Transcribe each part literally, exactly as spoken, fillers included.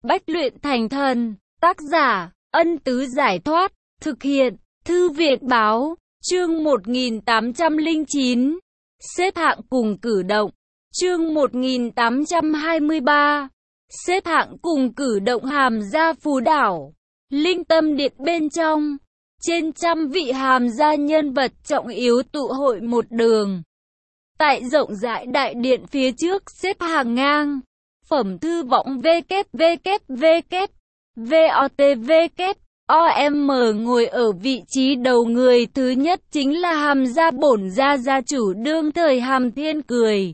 Bách luyện thành thần. Tác giả, Ân Tứ Giải Thoát. Thực hiện, Thư Việt Báo. Chương một nghìn tám trăm lẻ chín. Xếp hạng cùng cử động. Chương một nghìn tám trăm hai mươi ba. Xếp hạng cùng cử động Hàm Gia Phù Đảo. Linh Tâm Điện bên trong, trên trăm vị Hàm gia nhân vật trọng yếu tụ hội một đường. Tại rộng rãi đại điện phía trước xếp hàng ngang, Phẩm Thư Võng vê kép vê kép vê kép, vê o tê vê kép, o em ngồi ở vị trí đầu người thứ nhất chính là Hàm gia bổn gia gia chủ đương thời Hàm Thiên Cười.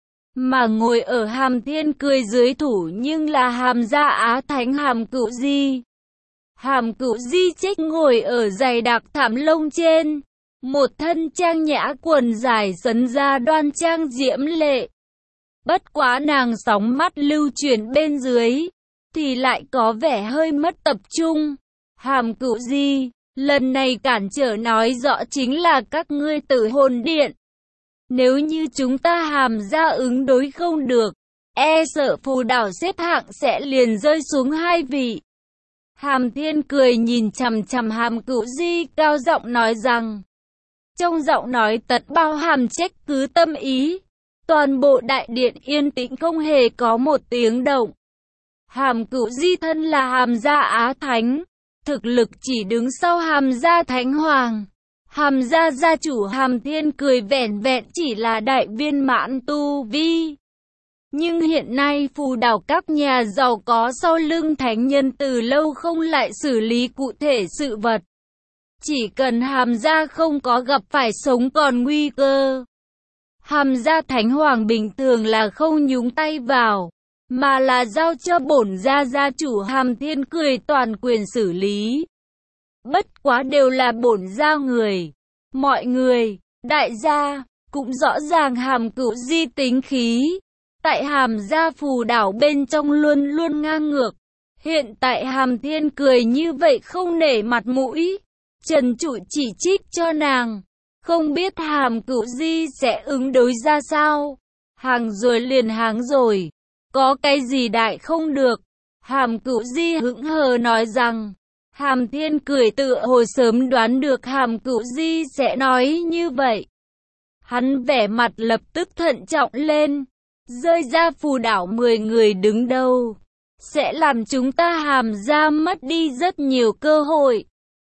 Mà ngồi ở Hàm Thiên Cười dưới thủ nhưng là Hàm gia Á Thánh Hàm Cửu Di. Hàm Cửu Di trích ngồi ở dày đặc thảm lông trên, một thân trang nhã quần dài sấn ra đoan trang diễm lệ. Bất quá nàng sóng mắt lưu chuyển bên dưới, thì lại có vẻ hơi mất tập trung. Hàm Cửu Di, lần này cản trở nói rõ chính là các ngươi Tử Hồn Điện. Nếu như chúng ta Hàm gia ứng đối không được, e sợ Phù Đảo xếp hạng sẽ liền rơi xuống hai vị. Hàm Thiên Cười nhìn chằm chằm Hàm Cửu Di cao giọng nói rằng, trong giọng nói tật bao hàm trách cứ tâm ý. Toàn bộ đại điện yên tĩnh không hề có một tiếng động. Hàm Cửu Di thân là Hàm gia Á Thánh, thực lực chỉ đứng sau Hàm gia Thánh Hoàng. Hàm gia gia chủ Hàm Thiên Cười vẻn vẹn chỉ là đại viên mãn tu vi. Nhưng hiện nay Phù Đảo các nhà giàu có sau lưng thánh nhân từ lâu không lại xử lý cụ thể sự vật. Chỉ cần Hàm gia không có gặp phải sống còn nguy cơ, Hàm gia Thánh Hoàng bình thường là không nhúng tay vào, mà là giao cho bổn gia gia chủ Hàm Thiên Cười toàn quyền xử lý. Bất quá đều là bổn gia người, mọi người, đại gia, cũng rõ ràng Hàm Cửu Di tính khí. Tại Hàm gia Phù Đảo bên trong luôn luôn ngang ngược. Hiện tại Hàm Thiên Cười như vậy không nể mặt mũi, trần trụi chỉ trích cho nàng. Không biết Hàm Cửu Di sẽ ứng đối ra sao. Hàng rồi liền hàng rồi, có cái gì đại không được. Hàm Cửu Di hững hờ nói rằng, Hàm Thiên Cười tựa hồ sớm đoán được Hàm Cửu Di sẽ nói như vậy. Hắn vẻ mặt lập tức thận trọng lên. Rơi ra Phù Đảo mười người đứng đầu, sẽ làm chúng ta Hàm gia mất đi rất nhiều cơ hội.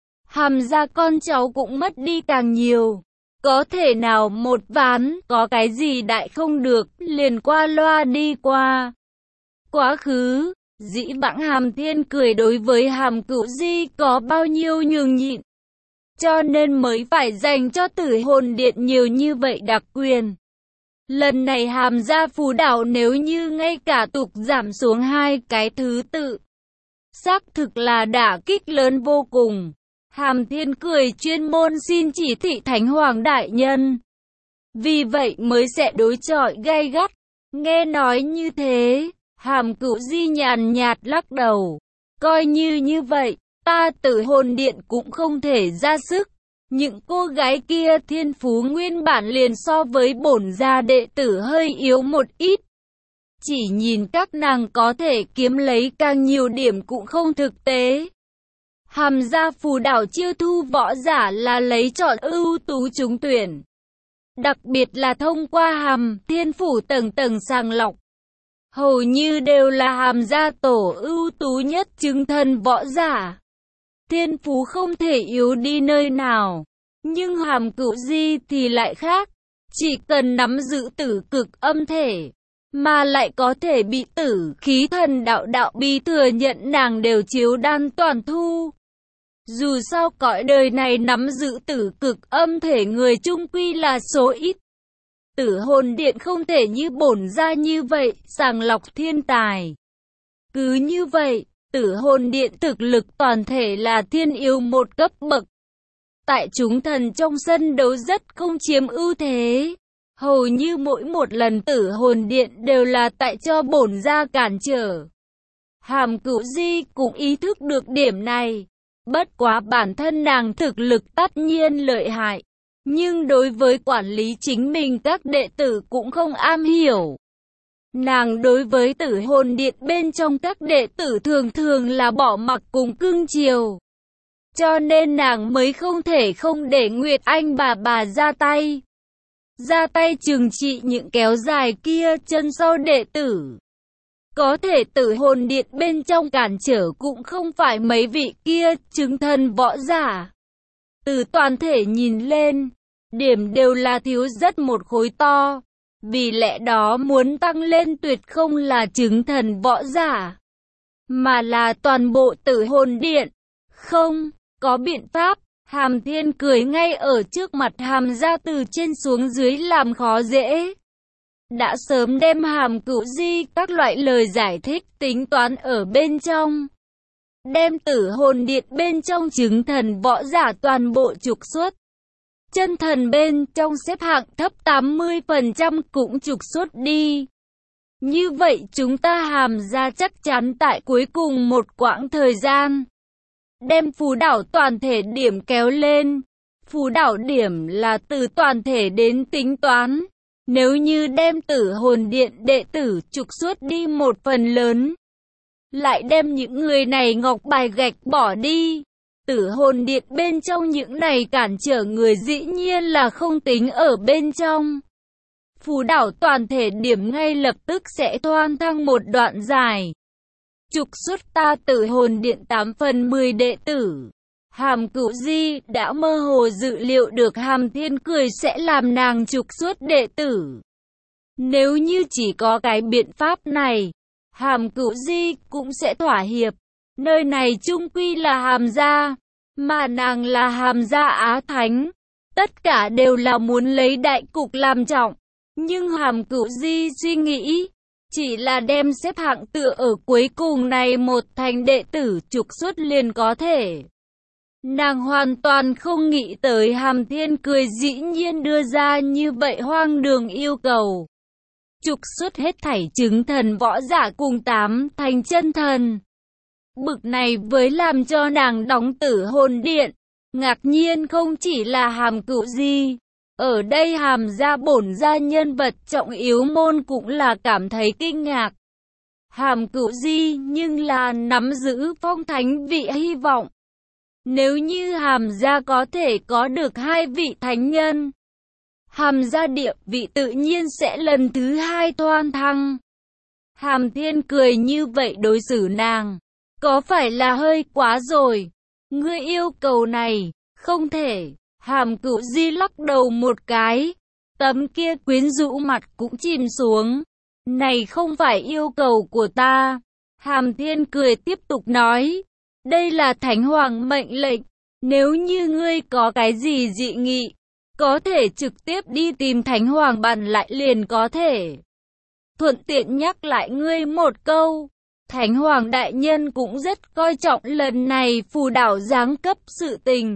Hàm gia con cháu cũng mất đi càng nhiều. Có thể nào một ván, có cái gì đại không được, liền qua loa đi qua. Quá khứ, dĩ vãng Hàm Thiên Cười đối với Hàm Cửu Di có bao nhiêu nhường nhịn, cho nên mới phải dành cho Tử Hồn Điện nhiều như vậy đặc quyền. Lần này Hàm gia Phù Đảo nếu như ngay cả tục giảm xuống hai cái thứ tự, xác thực là đả kích lớn vô cùng. Hàm Thiên Cười chuyên môn xin chỉ thị Thánh Hoàng đại nhân, vì vậy mới sẽ đối chọi gay gắt. Nghe nói như thế, Hàm Cửu Di nhàn nhạt lắc đầu, coi như như vậy, ta Tử Hồn Điện cũng không thể ra sức. Những cô gái kia thiên phú nguyên bản liền so với bổn gia đệ tử hơi yếu một ít. Chỉ nhìn các nàng có thể kiếm lấy càng nhiều điểm cũng không thực tế. Hàm gia Phù Đảo chiêu thu võ giả là lấy chọn ưu tú trúng tuyển. Đặc biệt là thông qua Hàm Thiên Phủ tầng tầng sàng lọc. Hầu như đều là Hàm gia tổ ưu tú nhất chứng thân võ giả. Thiên phú không thể yếu đi nơi nào. Nhưng Hàm Cửu Di thì lại khác. Chỉ cần nắm giữ tử cực âm thể, mà lại có thể bị tử khí thần đạo đạo bí thừa nhận, nàng đều chiếu đan toàn thu. Dù sao cõi đời này nắm giữ tử cực âm thể người chung quy là số ít. Tử Hồn Điện không thể như bổn gia như vậy, sàng lọc thiên tài. Cứ như vậy, Tử Hồn Điện thực lực toàn thể là thiên yêu một cấp bậc. Tại chúng thần trong sân đấu rất không chiếm ưu thế. Hầu như mỗi một lần Tử Hồn Điện đều là tại cho bổn gia cản trở. Hàm Cửu Di cũng ý thức được điểm này. Bất quá bản thân nàng thực lực tất nhiên lợi hại, nhưng đối với quản lý chính mình các đệ tử cũng không am hiểu. Nàng đối với Tử Hồn Điện bên trong các đệ tử thường thường là bỏ mặc cùng cưng chiều. Cho nên nàng mới không thể không để Nguyệt Anh bà bà ra tay. Ra tay trừng trị những kéo dài kia chân sau đệ tử. Có thể Tử Hồn Điện bên trong cản trở cũng không phải mấy vị kia chứng thần võ giả. Từ toàn thể nhìn lên, điểm đều là thiếu rất một khối to. Vì lẽ đó muốn tăng lên tuyệt không là chứng thần võ giả, mà là toàn bộ Tử Hồn Điện. Không, có biện pháp. Hàm Thiên cười ngay ở trước mặt Hàm gia từ trên xuống dưới làm khó dễ. Đã sớm đem Hàm Cửu Di các loại lời giải thích tính toán ở bên trong. Đem Tử Hồn Điện bên trong chứng thần võ giả toàn bộ trục xuất. Chân thần bên trong xếp hạng thấp tám mươi phần trăm cũng trục xuất đi. Như vậy chúng ta Hàm gia chắc chắn tại cuối cùng một quãng thời gian đem phù đảo toàn thể điểm kéo lên. Phù đảo điểm là từ toàn thể đến tính toán. Nếu như đem Tử Hồn Điện đệ tử trục xuất đi một phần lớn, lại đem những người này ngọc bài gạch bỏ đi, Tử Hồn Điện bên trong những này cản trở người dĩ nhiên là không tính ở bên trong. Phù đảo toàn thể điểm ngay lập tức sẽ thoan thăng một đoạn dài. Trục xuất ta Tử Hồn Điện tám phần mười đệ tử. Hàm Cửu Di đã mơ hồ dự liệu được Hàm Thiên cười sẽ làm nàng trục xuất đệ tử. Nếu như chỉ có cái biện pháp này, Hàm Cửu Di cũng sẽ thỏa hiệp. Nơi này chung quy là Hàm gia, mà nàng là Hàm gia Á Thánh. Tất cả đều là muốn lấy đại cục làm trọng. Nhưng Hàm Cửu Di suy nghĩ, chỉ là đem xếp hạng tựa ở cuối cùng này một thành đệ tử trục xuất liền có thể. Nàng hoàn toàn không nghĩ tới Hàm Thiên cười dĩ nhiên đưa ra như vậy hoang đường yêu cầu. Trục xuất hết thảy chứng thần võ giả cùng tám thành chân thần. Bực này với làm cho nàng đóng Tử Hồn Điện. Ngạc nhiên không chỉ là Hàm Cửu Di. Ở đây Hàm gia bổn gia nhân vật trọng yếu môn cũng là cảm thấy kinh ngạc. Hàm Cửu Di nhưng là nắm giữ phong thánh vị hy vọng. Nếu như Hàm gia có thể có được hai vị thánh nhân, Hàm gia địa vị tự nhiên sẽ lần thứ hai thoan thăng. Hàm Thiên cười như vậy đối xử nàng, có phải là hơi quá rồi? Ngươi yêu cầu này, không thể. Hàm Cửu Di lắc đầu một cái, tấm kia quyến rũ mặt cũng chìm xuống. Này không phải yêu cầu của ta. Hàm Thiên cười tiếp tục nói, đây là Thánh Hoàng mệnh lệnh. Nếu như ngươi có cái gì dị nghị, có thể trực tiếp đi tìm Thánh Hoàng bàn lại liền có thể. Thuận tiện nhắc lại ngươi một câu, Thánh Hoàng đại nhân cũng rất coi trọng lần này phù đảo giáng cấp sự tình.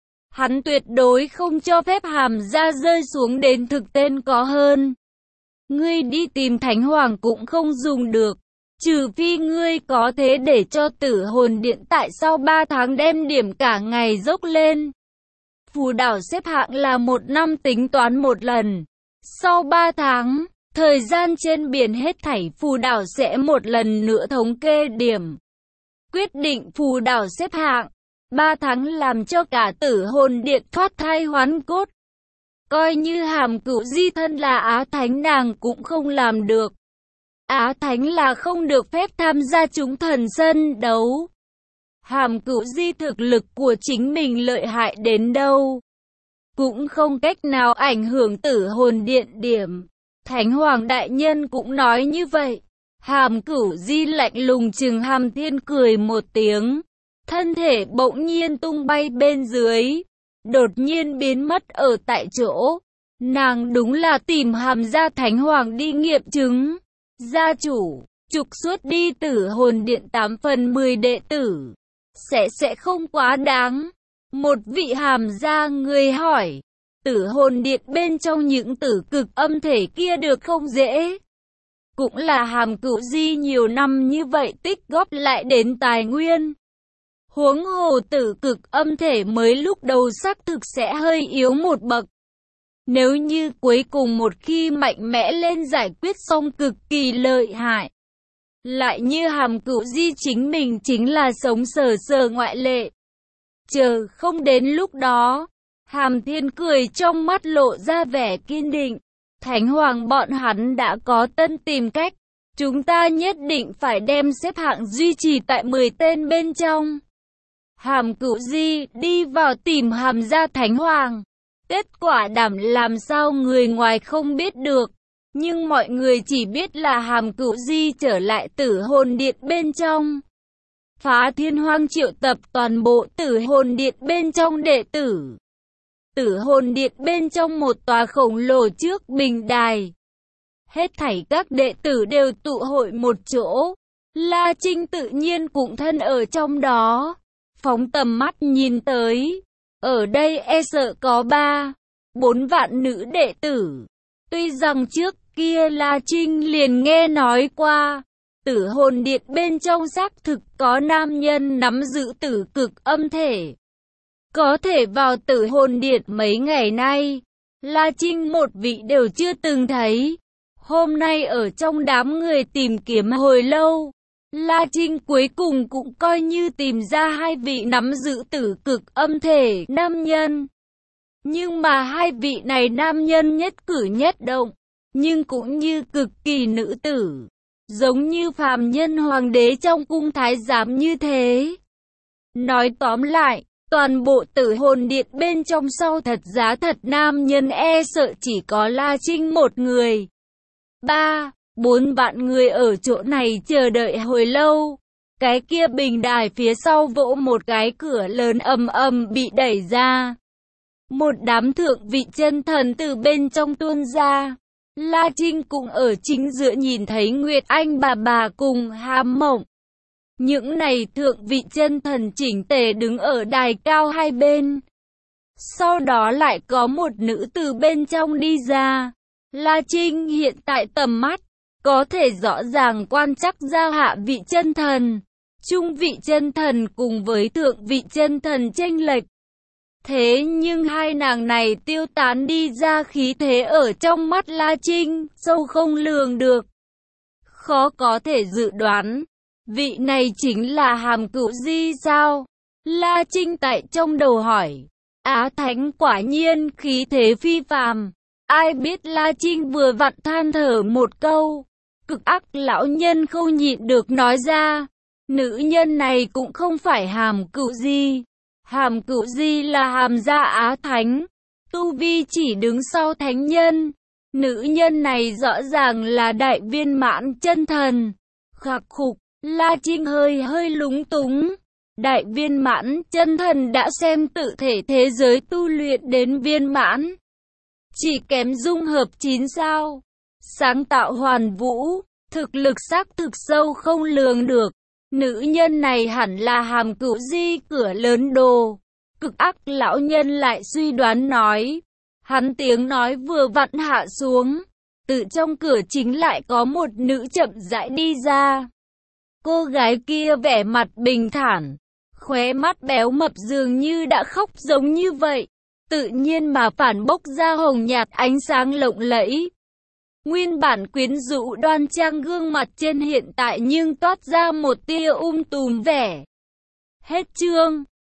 Hắn tuyệt đối không cho phép Hàm gia rơi xuống đến thực tên có hơn. Ngươi đi tìm Thánh Hoàng cũng không dùng được, trừ phi ngươi có thế để cho Tử Hồn Điện tại sau ba tháng đem điểm cả ngày dốc lên. Phù đảo xếp hạng là một năm tính toán một lần. Sau ba tháng, thời gian trên biển hết thảy phù đảo sẽ một lần nữa thống kê điểm. Quyết định phù đảo xếp hạng. Ba tháng làm cho cả Tử Hồn Điện thoát thai hoán cốt. Coi như Hàm Cửu Di thân là Á Thánh nàng cũng không làm được. Á Thánh là không được phép tham gia chúng thần sân đấu. Hàm Cửu Di thực lực của chính mình lợi hại đến đâu, cũng không cách nào ảnh hưởng Tử Hồn Điện điểm. Thánh Hoàng đại nhân cũng nói như vậy. Hàm Cửu Di lạnh lùng chừng Hàm Thiên cười một tiếng. Thân thể bỗng nhiên tung bay bên dưới, đột nhiên biến mất ở tại chỗ. Nàng đúng là tìm Hàm gia Thánh Hoàng đi nghiệm chứng. Gia chủ, trục xuất đi Tử Hồn Điện tám phần mười đệ tử, sẽ sẽ không quá đáng. Một vị Hàm gia người hỏi, Tử Hồn Điện bên trong những tử cực âm thể kia được không dễ. Cũng là Hàm Cửu Di nhiều năm như vậy tích góp lại đến tài nguyên. Huống hồ tử cực âm thể mới lúc đầu xác thực sẽ hơi yếu một bậc. Nếu như cuối cùng một khi mạnh mẽ lên giải quyết xong cực kỳ lợi hại, lại như Hàm Cửu Di chính mình chính là sống sờ sờ ngoại lệ. Chờ không đến lúc đó, Hàm Thiên cười trong mắt lộ ra vẻ kiên định. Thánh Hoàng bọn hắn đã có tân tìm cách. Chúng ta nhất định phải đem xếp hạng duy trì tại mười tên bên trong. Hàm Cửu Di đi vào tìm Hàm gia Thánh Hoàng. Kết quả đảm làm sao người ngoài không biết được. Nhưng mọi người chỉ biết là Hàm Cửu Di trở lại Tử Hồn Điện bên trong. Phá Thiên Hoang triệu tập toàn bộ Tử Hồn Điện bên trong đệ tử. Tử Hồn Điện bên trong một tòa khổng lồ trước bình đài. Hết thảy các đệ tử đều tụ hội một chỗ. La Trinh tự nhiên cũng thân ở trong đó. Phóng tầm mắt nhìn tới. Ở đây e sợ có ba, bốn vạn nữ đệ tử. Tuy rằng trước kia La Trinh liền nghe nói qua. Tử Hồn Điện bên trong xác thực có nam nhân nắm giữ tử cực âm thể. Có thể vào Tử Hồn Điện mấy ngày nay, La Trinh một vị đều chưa từng thấy. Hôm nay ở trong đám người tìm kiếm hồi lâu, La Trinh cuối cùng cũng coi như tìm ra hai vị nắm giữ tử cực âm thể nam nhân. Nhưng mà hai vị này nam nhân nhất cử nhất động, nhưng cũng như cực kỳ nữ tử, giống như phàm nhân hoàng đế trong cung thái giám như thế. Nói tóm lại, toàn bộ Tử Hồn Điện bên trong sau thật giá thật nam nhân e sợ chỉ có La Trinh một người. Ba, bốn vạn người ở chỗ này chờ đợi hồi lâu. Cái kia bình đài phía sau vỗ một cái cửa lớn ầm ầm bị đẩy ra. Một đám thượng vị chân thần từ bên trong tuôn ra. La Trinh cũng ở chính giữa nhìn thấy Nguyệt Anh bà bà cùng Hàm Mộng. Những này thượng vị chân thần chỉnh tề đứng ở đài cao hai bên. Sau đó lại có một nữ từ bên trong đi ra. La Trinh hiện tại tầm mắt, có thể rõ ràng quan trắc ra hạ vị chân thần, trung vị chân thần cùng với thượng vị chân thần chênh lệch. Thế nhưng hai nàng này tiêu tán đi ra khí thế ở trong mắt La Trinh, sâu không lường được. Khó có thể dự đoán, vị này chính là Hàm Cửu Di sao? La Trinh tại trong đầu hỏi. Á Thánh quả nhiên khí thế phi phàm. Ai biết La Trinh vừa vặn than thở một câu. Cực ác lão nhân không nhịn được nói ra. Nữ nhân này cũng không phải Hàm Cửu Di. Hàm Cửu Di là Hàm gia Á Thánh. Tu vi chỉ đứng sau thánh nhân. Nữ nhân này rõ ràng là đại viên mãn chân thần. Khạc khục, La Trinh hơi hơi lúng túng. Đại viên mãn chân thần đã xem tự thể thế giới tu luyện đến viên mãn. Chỉ kém dung hợp chín sao. Sáng tạo hoàn vũ, thực lực xác thực sâu không lường được. Nữ nhân này hẳn là Hàm Cửu Di cửa lớn đồ. Cực ác lão nhân lại suy đoán nói. Hắn tiếng nói vừa vặn hạ xuống. Từ trong cửa chính lại có một nữ chậm rãi đi ra. Cô gái kia vẻ mặt bình thản. Khóe mắt béo mập dường như đã khóc giống như vậy. Tự nhiên mà phản bốc ra hồng nhạt ánh sáng lộng lẫy. Nguyên bản quyến rũ đoan trang gương mặt trên hiện tại nhưng toát ra một tia um tùm vẻ. Hết chương.